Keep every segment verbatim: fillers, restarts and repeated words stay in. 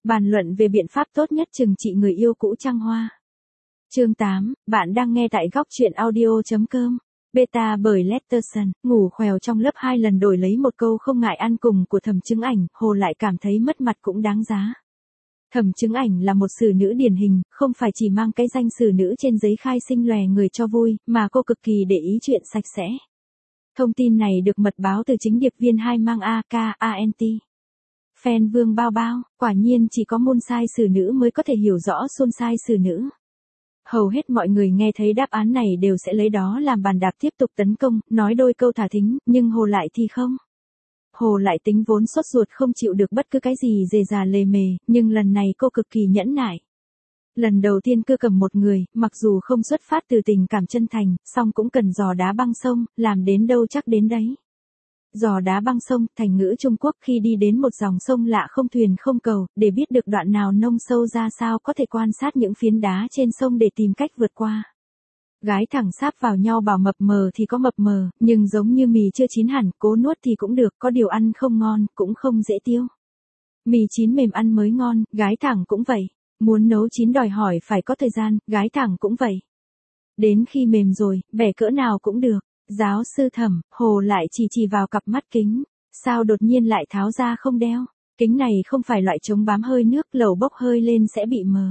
Bàn luận về biện pháp tốt nhất trừng trị người yêu cũ trăng hoa. Chương tám, bạn đang nghe tại góc truyện audio chấm com. Beta bởi Letterson, ngủ khèo trong lớp hai lần đổi lấy một câu không ngại ăn cùng của Thẩm Chứng Ảnh, Hồ lại cảm thấy mất mặt cũng đáng giá. Thẩm Chứng Ảnh là một xử nữ điển hình, không phải chỉ mang cái danh xử nữ trên giấy khai sinh lòe người cho vui, mà cô cực kỳ để ý chuyện sạch sẽ. Thông tin này được mật báo từ chính điệp viên hai mang a ca ant. Fan Vương Bao Bao, quả nhiên chỉ có môn sai xử nữ mới có thể hiểu rõ xôn sai xử nữ. Hầu hết mọi người nghe thấy đáp án này đều sẽ lấy đó làm bàn đạp tiếp tục tấn công, nói đôi câu thả thính, nhưng Hồ lại thì không. Hồ lại tính vốn sốt ruột không chịu được bất cứ cái gì dề già lề mề, nhưng lần này cô cực kỳ nhẫn nại. Lần đầu tiên cưa cầm một người, mặc dù không xuất phát từ tình cảm chân thành, song cũng cần giò đá băng sông, làm đến đâu chắc đến đấy. Giò đá băng sông, thành ngữ Trung Quốc khi đi đến một dòng sông lạ không thuyền không cầu, để biết được đoạn nào nông sâu ra sao có thể quan sát những phiến đá trên sông để tìm cách vượt qua. Gái thẳng sáp vào nhau bảo mập mờ thì có mập mờ, nhưng giống như mì chưa chín hẳn, cố nuốt thì cũng được, có điều ăn không ngon, cũng không dễ tiêu. Mì chín mềm ăn mới ngon, gái thẳng cũng vậy. Muốn nấu chín đòi hỏi phải có thời gian, gái thẳng cũng vậy. Đến khi mềm rồi, bẻ cỡ nào cũng được. Giáo sư Thẩm, Hồ lại chỉ chỉ vào cặp mắt kính. Sao đột nhiên lại tháo ra không đeo? Kính này không phải loại chống bám hơi nước, lẩu bốc hơi lên sẽ bị mờ.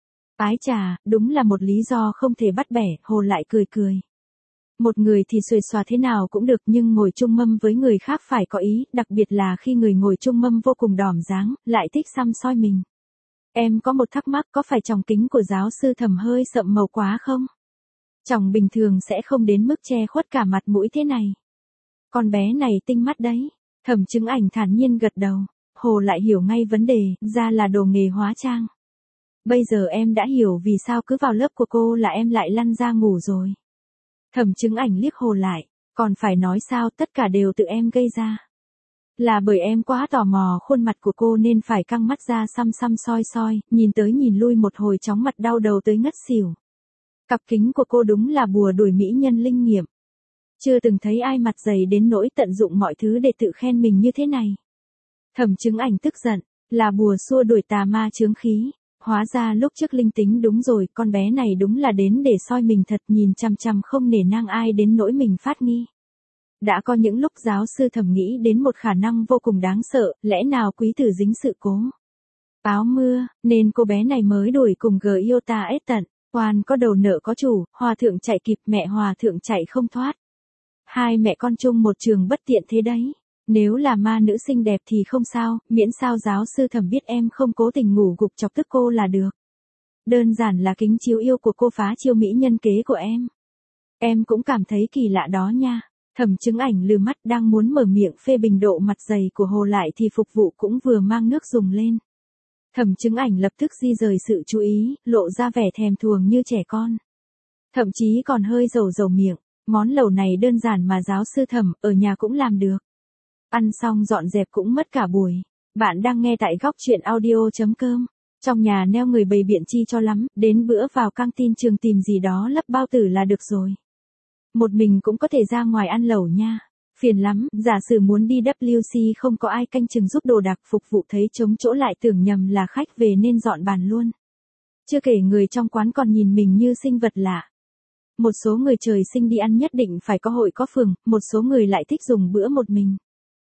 Ái chà, đúng là một lý do không thể bắt bẻ, Hồ lại cười cười. Một người thì xuề xòa thế nào cũng được, nhưng ngồi chung mâm với người khác phải có ý, đặc biệt là khi người ngồi chung mâm vô cùng đỏm dáng, lại thích xăm soi mình. Em có một thắc mắc, có phải tròng kính của giáo sư Thẩm hơi sậm màu quá không? Tròng bình thường sẽ không đến mức che khuất cả mặt mũi thế này. Con bé này tinh mắt đấy. Thẩm Chứng Ảnh thản nhiên gật đầu. Hồ lại hiểu ngay vấn đề, ra là đồ nghề hóa trang. Bây giờ em đã hiểu vì sao cứ vào lớp của cô là em lại lăn ra ngủ rồi. Thẩm Chứng Ảnh liếc Hồ lại, còn phải nói sao, tất cả đều tự em gây ra. Là bởi em quá tò mò khuôn mặt của cô nên phải căng mắt ra xăm xăm soi soi, nhìn tới nhìn lui một hồi chóng mặt đau đầu tới ngất xỉu. Cặp kính của cô đúng là bùa đuổi mỹ nhân linh nghiệm. Chưa từng thấy ai mặt dày đến nỗi tận dụng mọi thứ để tự khen mình như thế này. Thẩm Chứng Ảnh tức giận, là bùa xua đuổi tà ma chướng khí. Hóa ra lúc trước linh tính đúng rồi, con bé này đúng là đến để soi mình thật, nhìn chằm chằm không nể nang ai đến nỗi mình phát nghi. Đã có những lúc giáo sư Thẩm nghĩ đến một khả năng vô cùng đáng sợ, lẽ nào quý tử dính sự cố áo mưa, nên cô bé này mới đuổi cùng Giota ết tận. Quan có đầu nợ có chủ, hòa thượng chạy kịp, mẹ hòa thượng chạy không thoát. Hai mẹ con chung một trường bất tiện thế đấy. Nếu là ma nữ xinh đẹp thì không sao, miễn sao giáo sư Thẩm biết em không cố tình ngủ gục chọc tức cô là được. Đơn giản là kính chiếu yêu của cô phá chiêu mỹ nhân kế của em. Em cũng cảm thấy kỳ lạ đó nha. Thẩm Chứng Ảnh lừ mắt đang muốn mở miệng phê bình độ mặt dày của Hồ lại thì phục vụ cũng vừa mang nước dùng lên. Thẩm Chứng Ảnh lập tức di rời sự chú ý, lộ ra vẻ thèm thuồng như trẻ con. Thậm chí còn hơi dầu dầu miệng, món lẩu này đơn giản mà giáo sư Thẩm ở nhà cũng làm được. Ăn xong dọn dẹp cũng mất cả buổi. Bạn đang nghe tại góc truyện audio chấm com. Trong nhà neo người bày biện chi cho lắm, đến bữa vào căng tin trường tìm gì đó lấp bao tử là được rồi. Một mình cũng có thể ra ngoài ăn lẩu nha. Phiền lắm, giả sử muốn đi W C không có ai canh chừng giúp đồ đạc, phục vụ thấy trống chỗ lại tưởng nhầm là khách về nên dọn bàn luôn. Chưa kể người trong quán còn nhìn mình như sinh vật lạ. Một số người trời sinh đi ăn nhất định phải có hội có phường, một số người lại thích dùng bữa một mình.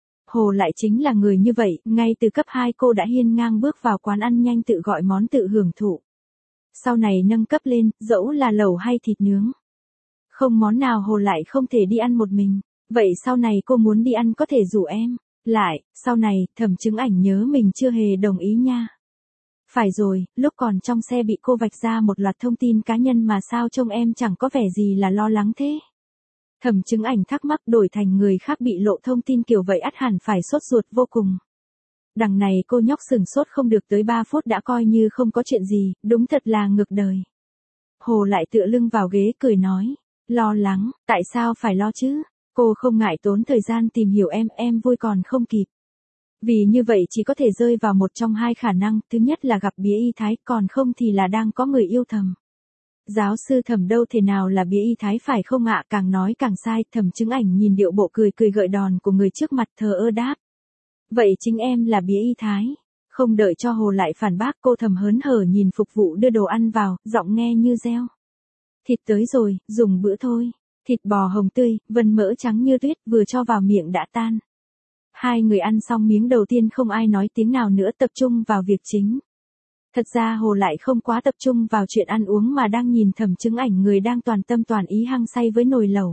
Hồ lại chính là người như vậy, ngay từ cấp hai cô đã hiên ngang bước vào quán ăn nhanh tự gọi món tự hưởng thụ. Sau này nâng cấp lên, dẫu là lẩu hay thịt nướng. Không món nào Hồ lại không thể đi ăn một mình. Vậy sau này cô muốn đi ăn có thể rủ em. Lại, sau này, Thẩm Chứng Ảnh nhớ mình chưa hề đồng ý nha. Phải rồi, lúc còn trong xe bị cô vạch ra một loạt thông tin cá nhân mà sao trông em chẳng có vẻ gì là lo lắng thế. Thẩm Chứng Ảnh thắc mắc, đổi thành người khác bị lộ thông tin kiểu vậy ắt hẳn phải sốt ruột vô cùng. Đằng này cô nhóc sừng sốt không được tới ba phút đã coi như không có chuyện gì, đúng thật là ngược đời. Hồ lại tựa lưng vào ghế cười nói, lo lắng, tại sao phải lo chứ? Cô không ngại tốn thời gian tìm hiểu em, em vui còn không kịp. Vì như vậy chỉ có thể rơi vào một trong hai khả năng, thứ nhất là gặp bía y thái, còn không thì là đang có người yêu thầm. Giáo sư Thẩm đâu thể nào là bía y thái phải không ạ? Càng nói càng sai. Thẩm Chứng Ảnh nhìn điệu bộ cười cười gợi đòn của người trước mặt, thờ ơ đáp. Vậy chính em là bía y thái. Không đợi cho Hồ lại phản bác, cô thầm hớn hở nhìn phục vụ đưa đồ ăn vào, giọng nghe như reo. Thịt tới rồi, dùng bữa thôi. Thịt bò hồng tươi, vân mỡ trắng như tuyết, vừa cho vào miệng đã tan. Hai người ăn xong miếng đầu tiên không ai nói tiếng nào nữa, tập trung vào việc chính. Thật ra Hồ lại không quá tập trung vào chuyện ăn uống mà đang nhìn Thẩm Chứng Ảnh, người đang toàn tâm toàn ý hăng say với nồi lẩu.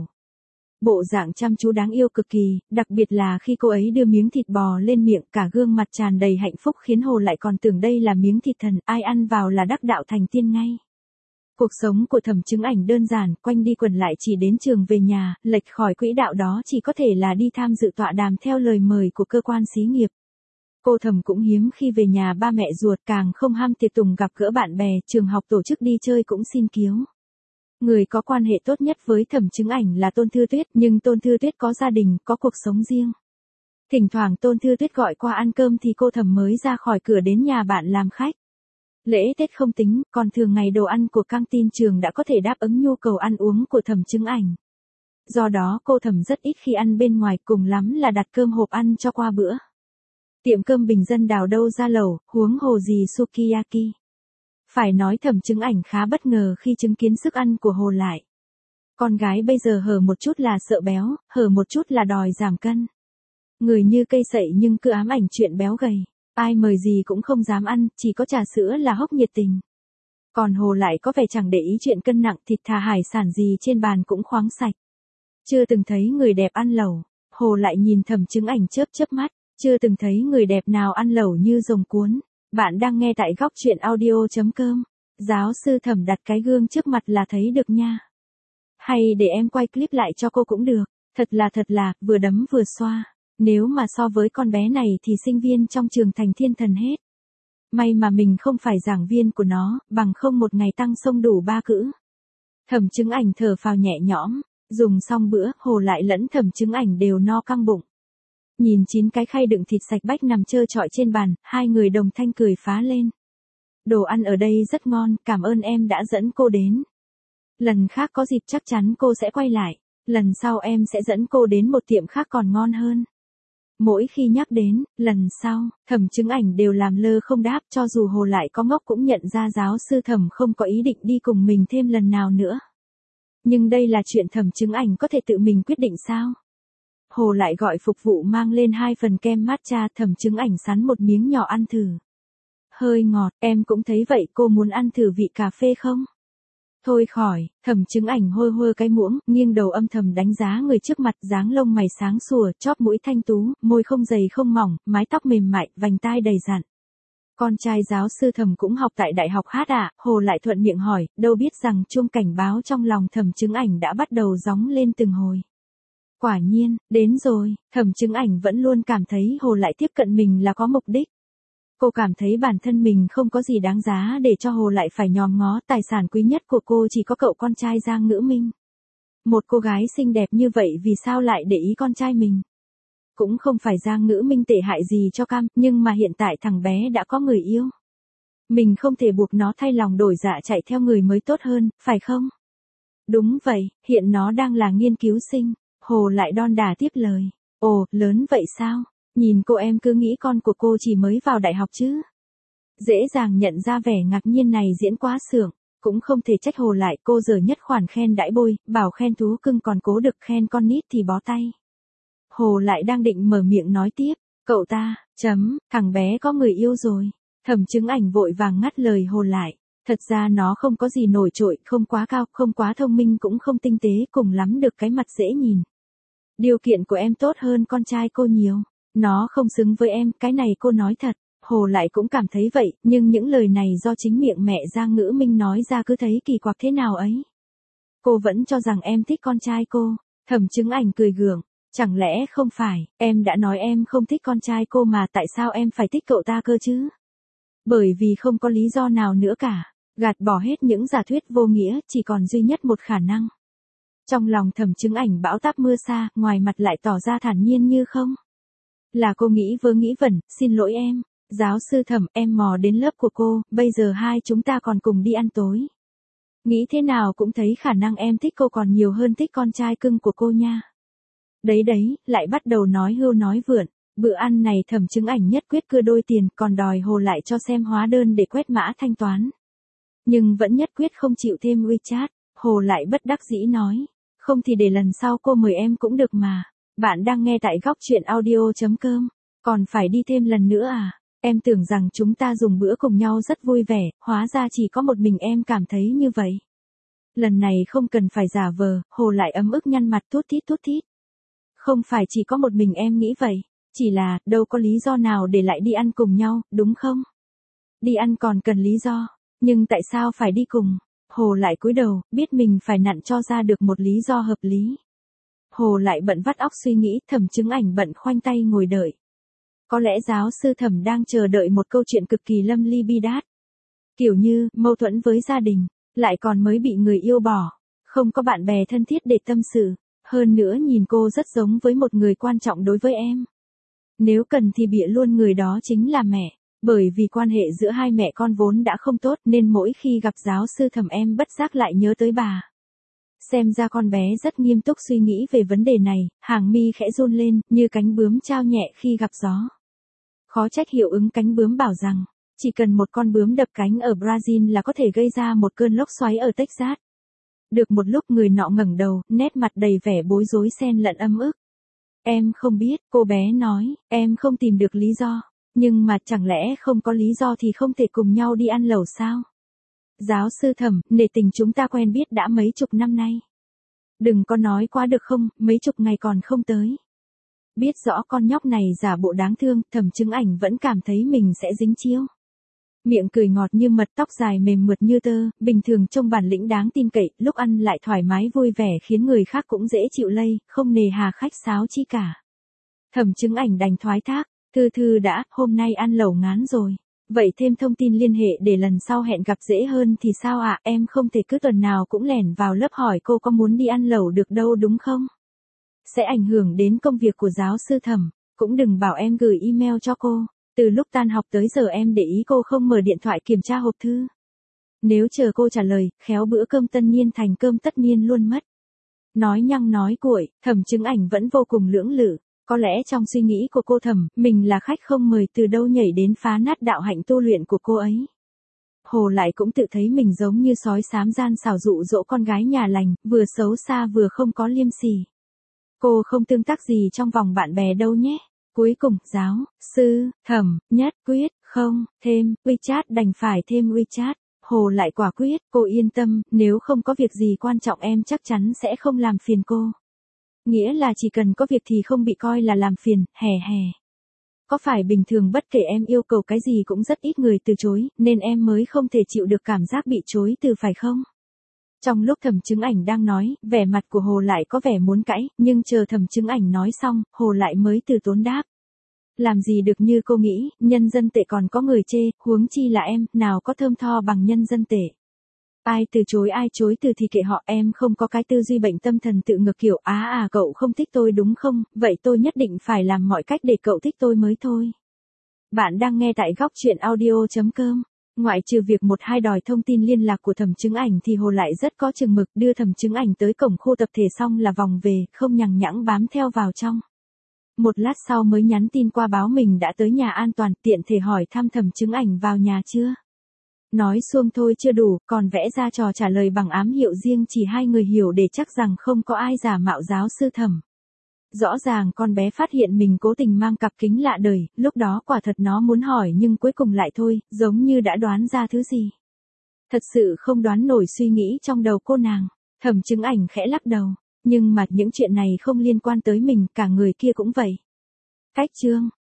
Bộ dạng chăm chú đáng yêu cực kỳ, đặc biệt là khi cô ấy đưa miếng thịt bò lên miệng, cả gương mặt tràn đầy hạnh phúc khiến Hồ lại còn tưởng đây là miếng thịt thần, ai ăn vào là đắc đạo thành tiên ngay. Cuộc sống của Thẩm Chứng Ảnh đơn giản, quanh đi quẩn lại chỉ đến trường về nhà, lệch khỏi quỹ đạo đó chỉ có thể là đi tham dự tọa đàm theo lời mời của cơ quan xí nghiệp. Cô Thẩm cũng hiếm khi về nhà ba mẹ ruột, càng không ham tiệc tùng gặp gỡ bạn bè, trường học tổ chức đi chơi cũng xin kiếu. Người có quan hệ tốt nhất với Thẩm Chứng Ảnh là Tôn Thư Tuyết, nhưng Tôn Thư Tuyết có gia đình, có cuộc sống riêng. Thỉnh thoảng Tôn Thư Tuyết gọi qua ăn cơm thì cô Thẩm mới ra khỏi cửa đến nhà bạn làm khách. Lễ Tết không tính, còn thường ngày đồ ăn của căng tin trường đã có thể đáp ứng nhu cầu ăn uống của Thẩm Chứng Ảnh. Do đó cô Thẩm rất ít khi ăn bên ngoài, cùng lắm là đặt cơm hộp ăn cho qua bữa. Tiệm cơm bình dân đào đâu ra lẩu, huống hồ gì sukiyaki. Phải nói Thẩm Chứng Ảnh khá bất ngờ khi chứng kiến sức ăn của Hồ lại. Con gái bây giờ hở một chút là sợ béo, hở một chút là đòi giảm cân. Người như cây sậy nhưng cứ ám ảnh chuyện béo gầy. Ai mời gì cũng không dám ăn, chỉ có trà sữa là hốc nhiệt tình. Còn Hồ lại có vẻ chẳng để ý chuyện cân nặng, thịt thà hải sản gì trên bàn cũng khoáng sạch. Chưa từng thấy người đẹp ăn lẩu. Hồ lại nhìn Thẩm Chứng Ảnh chớp chớp mắt. Chưa từng thấy người đẹp nào ăn lẩu như rồng cuốn. Bạn đang nghe tại góc truyện audio chấm com. Giáo sư Thẩm đặt cái gương trước mặt là thấy được nha. Hay để em quay clip lại cho cô cũng được. Thật là thật là, vừa đấm vừa xoa. Nếu mà so với con bé này thì sinh viên trong trường thành thiên thần hết. May mà mình không phải giảng viên của nó, bằng không một ngày tăng sông đủ ba cữ. Thẩm Chứng Ảnh thở phào nhẹ nhõm, dùng xong bữa, Hồ lại lẫn Thẩm Chứng Ảnh đều no căng bụng. Nhìn chín cái khay đựng thịt sạch bách nằm trơ trọi trên bàn, hai người đồng thanh cười phá lên. Đồ ăn ở đây rất ngon, cảm ơn em đã dẫn cô đến. Lần khác có dịp chắc chắn cô sẽ quay lại, lần sau em sẽ dẫn cô đến một tiệm khác còn ngon hơn. Mỗi khi nhắc đến, lần sau, Thẩm Chứng Ảnh đều làm lơ không đáp, cho dù Hồ lại có ngốc cũng nhận ra giáo sư Thẩm không có ý định đi cùng mình thêm lần nào nữa. Nhưng đây là chuyện Thẩm Chứng Ảnh có thể tự mình quyết định sao? Hồ lại gọi phục vụ mang lên hai phần kem matcha, Thẩm Chứng Ảnh sắn một miếng nhỏ ăn thử. Hơi ngọt, em cũng thấy vậy, cô muốn ăn thử vị cà phê không? Thôi khỏi, Thẩm Chứng Ảnh hôi hôi cái muỗng, nghiêng đầu âm thầm đánh giá người trước mặt, dáng lông mày sáng sủa, chóp mũi thanh tú, môi không dày không mỏng, mái tóc mềm mại, vành tai đầy dặn. Con trai giáo sư Thẩm cũng học tại đại học hát à? Hồ lại thuận miệng hỏi, đâu biết rằng chuông cảnh báo trong lòng Thẩm Chứng Ảnh đã bắt đầu gióng lên từng hồi. Quả nhiên, đến rồi, Thẩm Chứng Ảnh vẫn luôn cảm thấy Hồ lại tiếp cận mình là có mục đích. Cô cảm thấy bản thân mình không có gì đáng giá để cho Hồ lại phải nhòm ngó, tài sản quý nhất của cô chỉ có cậu con trai Giang Ngữ Minh. Một cô gái xinh đẹp như vậy vì sao lại để ý con trai mình? Cũng không phải Giang Ngữ Minh tệ hại gì cho cam, nhưng mà hiện tại thằng bé đã có người yêu. Mình không thể buộc nó thay lòng đổi dạ chạy theo người mới tốt hơn, phải không? Đúng vậy, hiện nó đang là nghiên cứu sinh. Hồ lại đon đả tiếp lời. Ồ, lớn vậy sao? Nhìn cô em cứ nghĩ con của cô chỉ mới vào đại học chứ. Dễ dàng nhận ra vẻ ngạc nhiên này diễn quá sượng. Cũng không thể trách Hồ lại, cô giờ nhất khoản khen đãi bôi, bảo khen thú cưng còn cố được khen con nít thì bó tay. Hồ lại đang định mở miệng nói tiếp. Cậu ta, chấm, thằng bé có người yêu rồi. Thẩm Chứng Ảnh vội vàng ngắt lời Hồ lại. Thật ra nó không có gì nổi trội, không quá cao, không quá thông minh cũng không tinh tế, cùng lắm được cái mặt dễ nhìn. Điều kiện của em tốt hơn con trai cô nhiều. Nó không xứng với em, cái này cô nói thật. Hồ lại cũng cảm thấy vậy, nhưng những lời này do chính miệng mẹ Giang Ngữ Minh nói ra cứ thấy kỳ quặc thế nào ấy. Cô vẫn cho rằng em thích con trai cô. Thẩm Chứng Ảnh cười gượng. Chẳng lẽ không phải, em đã nói em không thích con trai cô mà tại sao em phải thích cậu ta cơ chứ? Bởi vì không có lý do nào nữa cả. Gạt bỏ hết những giả thuyết vô nghĩa, chỉ còn duy nhất một khả năng. Trong lòng Thẩm Chứng Ảnh bão táp mưa xa, ngoài mặt lại tỏ ra thản nhiên như không. Là cô nghĩ vớ nghĩ vẩn, xin lỗi em. Giáo sư Thẩm, em mò đến lớp của cô, bây giờ hai chúng ta còn cùng đi ăn tối. Nghĩ thế nào cũng thấy khả năng em thích cô còn nhiều hơn thích con trai cưng của cô nha. Đấy đấy, lại bắt đầu nói hưu nói vượn. Bữa ăn này Thẩm Chứng Ảnh nhất quyết cưa đôi tiền, còn đòi Hồ lại cho xem hóa đơn để quét mã thanh toán. Nhưng vẫn nhất quyết không chịu thêm WeChat, Hồ lại bất đắc dĩ nói, không thì để lần sau cô mời em cũng được mà. Bạn đang nghe tại góc truyện audio chấm com, còn phải đi thêm lần nữa à? Em tưởng rằng chúng ta dùng bữa cùng nhau rất vui vẻ, hóa ra chỉ có một mình em cảm thấy như vậy. Lần này không cần phải giả vờ, Hồ lại ấm ức nhăn mặt thút thít thút thít. Không phải chỉ có một mình em nghĩ vậy, chỉ là, đâu có lý do nào để lại đi ăn cùng nhau, đúng không? Đi ăn còn cần lý do, nhưng tại sao phải đi cùng? Hồ lại cúi đầu, biết mình phải nặn cho ra được một lý do hợp lý. Hồ lại bận vắt óc suy nghĩ, Thẩm Chứng Ảnh bận khoanh tay ngồi đợi. Có lẽ giáo sư Thẩm đang chờ đợi một câu chuyện cực kỳ lâm ly bi đát. Kiểu như, mâu thuẫn với gia đình, lại còn mới bị người yêu bỏ, không có bạn bè thân thiết để tâm sự, hơn nữa nhìn cô rất giống với một người quan trọng đối với em. Nếu cần thì bịa luôn người đó chính là mẹ, bởi vì quan hệ giữa hai mẹ con vốn đã không tốt nên mỗi khi gặp giáo sư Thẩm em bất giác lại nhớ tới bà. Xem ra con bé rất nghiêm túc suy nghĩ về vấn đề này, hàng mi khẽ run lên, như cánh bướm trao nhẹ khi gặp gió. Khó trách hiệu ứng cánh bướm bảo rằng, chỉ cần một con bướm đập cánh ở Brazil là có thể gây ra một cơn lốc xoáy ở Texas. Được một lúc người nọ ngẩng đầu, nét mặt đầy vẻ bối rối xen lẫn âm ức. Em không biết, cô bé nói, em không tìm được lý do, nhưng mà chẳng lẽ không có lý do thì không thể cùng nhau đi ăn lẩu sao? Giáo sư Thẩm, nể tình chúng ta quen biết đã mấy chục năm nay. Đừng có nói quá được không, mấy chục ngày còn không tới. Biết rõ con nhóc này giả bộ đáng thương, Thẩm Chứng Ảnh vẫn cảm thấy mình sẽ dính chiêu. Miệng cười ngọt như mật, tóc dài mềm mượt như tơ, bình thường trông bản lĩnh đáng tin cậy, lúc ăn lại thoải mái vui vẻ khiến người khác cũng dễ chịu lây, không nề hà khách sáo chi cả. Thẩm Chứng Ảnh đành thoái thác, thư thư đã, hôm nay ăn lẩu ngán rồi. Vậy thêm thông tin liên hệ để lần sau hẹn gặp dễ hơn thì sao ạ? À? Em không thể cứ tuần nào cũng lẻn vào lớp hỏi cô có muốn đi ăn lẩu được đâu đúng không? Sẽ ảnh hưởng đến công việc của giáo sư Thẩm, cũng đừng bảo em gửi email cho cô. Từ lúc tan học tới giờ em để ý cô không mở điện thoại kiểm tra hộp thư. Nếu chờ cô trả lời, khéo bữa cơm tân niên thành cơm tất niên luôn mất. Nói nhăng nói cuội, Thẩm Chứng Ảnh vẫn vô cùng lưỡng lự. Có lẽ trong suy nghĩ của cô Thẩm, mình là khách không mời từ đâu nhảy đến phá nát đạo hạnh tu luyện của cô ấy. Hồ lại cũng tự thấy mình giống như sói xám gian xảo dụ dỗ con gái nhà lành, vừa xấu xa vừa không có liêm sỉ. Cô không tương tác gì trong vòng bạn bè đâu nhé. Cuối cùng, giáo, sư, Thẩm, nhất quyết, không, thêm, WeChat đành phải thêm WeChat. Hồ lại quả quyết, cô yên tâm, nếu không có việc gì quan trọng em chắc chắn sẽ không làm phiền cô. Nghĩa là chỉ cần có việc thì không bị coi là làm phiền, hè hè. Có phải bình thường bất kể em yêu cầu cái gì cũng rất ít người từ chối, nên em mới không thể chịu được cảm giác bị chối từ phải không? Trong lúc Thẩm Chứng Ảnh đang nói, vẻ mặt của Hồ lại có vẻ muốn cãi, nhưng chờ Thẩm Chứng Ảnh nói xong, Hồ lại mới từ tốn đáp. Làm gì được như cô nghĩ, nhân dân tệ còn có người chê, huống chi là em, nào có thơm tho bằng nhân dân tệ. Ai từ chối ai chối từ thì kệ họ, em không có cái tư duy bệnh tâm thần tự ngược kiểu, á à cậu không thích tôi đúng không, vậy tôi nhất định phải làm mọi cách để cậu thích tôi mới thôi. Bạn đang nghe tại góc truyện audio chấm com. Ngoại trừ việc một hai đòi thông tin liên lạc của Thẩm Chứng Ảnh thì Hồ lại rất có chừng mực, đưa Thẩm Chứng Ảnh tới cổng khu tập thể xong là vòng về, không nhằng nhãng bám theo vào trong. Một lát sau mới nhắn tin qua báo mình đã tới nhà an toàn, tiện thể hỏi thăm Thẩm Chứng Ảnh vào nhà chưa. Nói xuông thôi chưa đủ, còn vẽ ra trò trả lời bằng ám hiệu riêng chỉ hai người hiểu để chắc rằng không có ai giả mạo giáo sư Thẩm. Rõ ràng con bé phát hiện mình cố tình mang cặp kính lạ đời, lúc đó quả thật nó muốn hỏi nhưng cuối cùng lại thôi, giống như đã đoán ra thứ gì. Thật sự không đoán nổi suy nghĩ trong đầu cô nàng. Thẩm Chứng Ảnh khẽ lắc đầu, nhưng mà những chuyện này không liên quan tới mình, cả người kia cũng vậy. Cách chương